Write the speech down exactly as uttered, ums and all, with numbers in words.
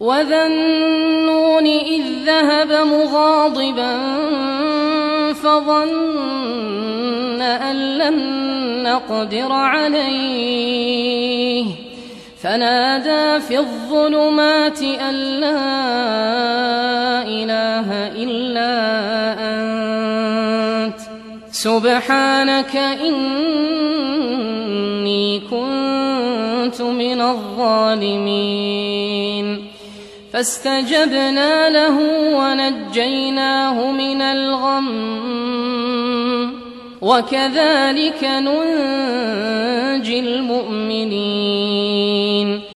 وذا النون إذ ذهب مغاضبا فظن أن لن نقدر عليه فنادى في الظلمات أن لا إله إلا أنت سبحانك إني كنت من الظالمين. فاستجبنا له ونجيناه من الغم وكذلك ننجي المؤمنين.